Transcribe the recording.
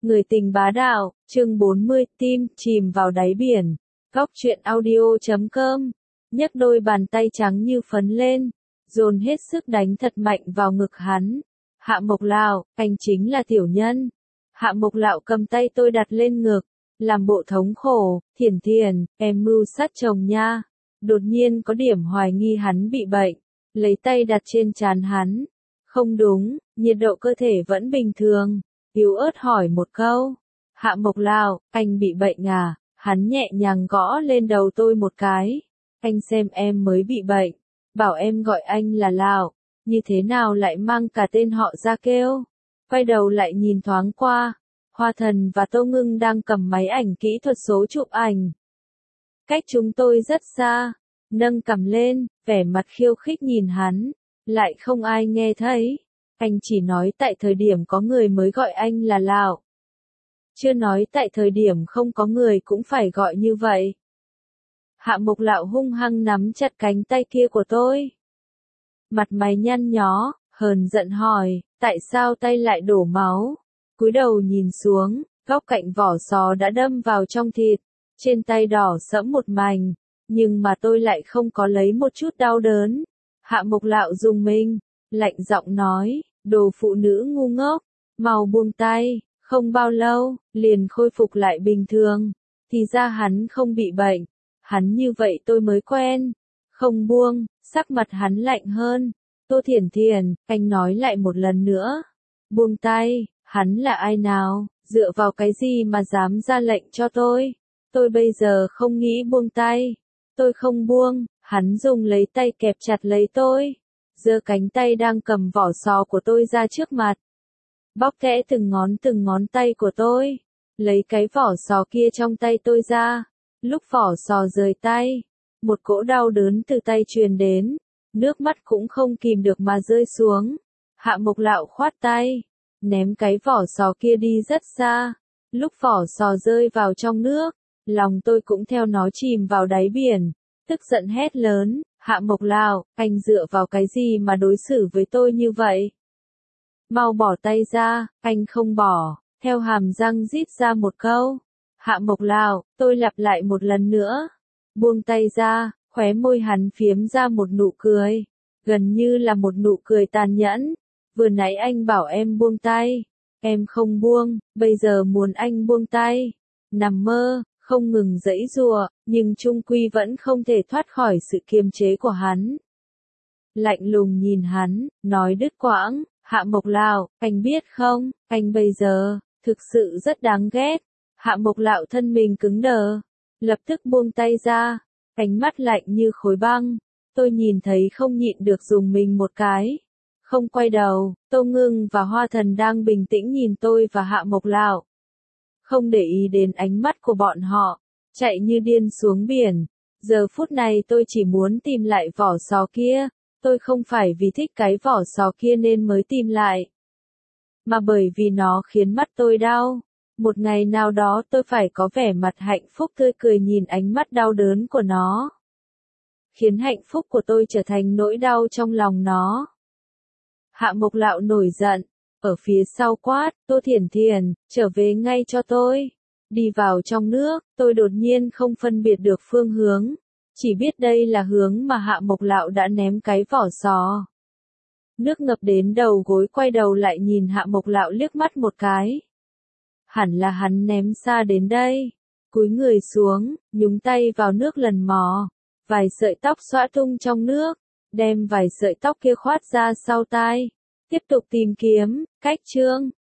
Người tình bá đạo, chương 40, tim chìm vào đáy biển. Góc truyện audio.com. Nhấc đôi bàn tay trắng như phấn lên, dồn hết sức đánh thật mạnh vào ngực hắn. Hạ Mộc Lạo, anh chính là tiểu nhân. Hạ Mộc Lạo cầm tay tôi đặt lên ngực, làm bộ thống khổ, Thiển Thiển, em mưu sát chồng nha. Đột nhiên có điểm hoài nghi hắn bị bệnh, lấy tay đặt trên trán hắn. Không đúng, nhiệt độ cơ thể vẫn bình thường. Yếu ớt hỏi một câu. Hạ Mộc Lạo, anh bị bệnh à? Hắn nhẹ nhàng gõ lên đầu tôi một cái. Anh xem em mới bị bệnh. Bảo em gọi anh là Lạo. Như thế nào lại mang cả tên họ ra kêu? Quay đầu lại nhìn thoáng qua. Hoa Thần và Tô Ngưng đang cầm máy ảnh kỹ thuật số chụp ảnh. Cách chúng tôi rất xa. Nâng cằm lên, vẻ mặt khiêu khích nhìn hắn. Lại không ai nghe thấy. Anh chỉ nói tại thời điểm có người mới gọi anh là Lạo. Chưa nói tại thời điểm không có người cũng phải gọi như vậy. Hạ Mộc Lạo hung hăng nắm chặt cánh tay kia của tôi. Mặt mày nhăn nhó, hờn giận hỏi, tại sao tay lại đổ máu? Cúi đầu nhìn xuống, góc cạnh vỏ sò đã đâm vào trong thịt, trên tay đỏ sẫm một mảnh, nhưng mà tôi lại không có lấy một chút đau đớn. Hạ Mộc Lạo rùng mình, lạnh giọng nói, đồ phụ nữ ngu ngốc, mau buông tay. Không bao lâu, liền khôi phục lại bình thường. Thì ra hắn không bị bệnh. Hắn như vậy tôi mới quen. Không buông, sắc mặt hắn lạnh hơn. Tô Thiển Thiển, anh nói lại một lần nữa. Buông tay, hắn là ai nào? Dựa vào cái gì mà dám ra lệnh cho tôi? Tôi bây giờ không nghĩ buông tay. Tôi không buông, hắn dùng lấy tay kẹp chặt lấy tôi. Giơ cánh tay đang cầm vỏ sò của tôi ra trước mặt. Bóc kẽ từng ngón tay của tôi. Lấy cái vỏ sò kia trong tay tôi ra. Lúc vỏ sò rời tay, một cỗ đau đớn từ tay truyền đến. Nước mắt cũng không kìm được mà rơi xuống. Hạ Mộc Lạo khoát tay, ném cái vỏ sò kia đi rất xa. Lúc vỏ sò rơi vào trong nước, lòng tôi cũng theo nó chìm vào đáy biển. Tức giận hét lớn, Hạ Mộc Lạo, anh dựa vào cái gì mà đối xử với tôi như vậy? Mau bỏ tay ra, anh không bỏ, theo hàm răng rít ra một câu. Hạ Mộc Lạo, tôi lặp lại một lần nữa. Buông tay ra, khóe môi hắn phiếm ra một nụ cười. Gần như là một nụ cười tàn nhẫn. Vừa nãy anh bảo em buông tay. Em không buông, bây giờ muốn anh buông tay. Nằm mơ, không ngừng giãy giụa, nhưng chung quy vẫn không thể thoát khỏi sự kiềm chế của hắn. Lạnh lùng nhìn hắn, nói đứt quãng. Hạ Mộc Lạo, anh biết không, anh bây giờ, thực sự rất đáng ghét. Hạ Mộc Lạo thân mình cứng đờ, lập tức buông tay ra, ánh mắt lạnh như khối băng. Tôi nhìn thấy không nhịn được dùng mình một cái. Không quay đầu, Tô Ngưng và Hoa Thần đang bình tĩnh nhìn tôi và Hạ Mộc Lạo. Không để ý đến ánh mắt của bọn họ, chạy như điên xuống biển. Giờ phút này tôi chỉ muốn tìm lại vỏ sò kia. Tôi không phải vì thích cái vỏ sò kia nên mới tìm lại, mà bởi vì nó khiến mắt tôi đau. Một ngày nào đó tôi phải có vẻ mặt hạnh phúc tươi cười nhìn ánh mắt đau đớn của nó. Khiến hạnh phúc của tôi trở thành nỗi đau trong lòng nó. Hạ Mộc Lạo nổi giận, ở phía sau quát, Tô Thiển Thiển, trở về ngay cho tôi. Đi vào trong nước, tôi đột nhiên không phân biệt được phương hướng. Chỉ biết đây là hướng mà Hạ Mộc Lạo đã ném cái vỏ sò. Nước ngập đến đầu gối, quay đầu lại nhìn Hạ Mộc Lạo liếc mắt một cái. Hẳn là hắn ném xa đến đây. Cúi người xuống, nhúng tay vào nước lần mò. Vài sợi tóc xõa tung trong nước, đem vài sợi tóc kia khoát ra sau tai. Tiếp tục tìm kiếm, cách chương.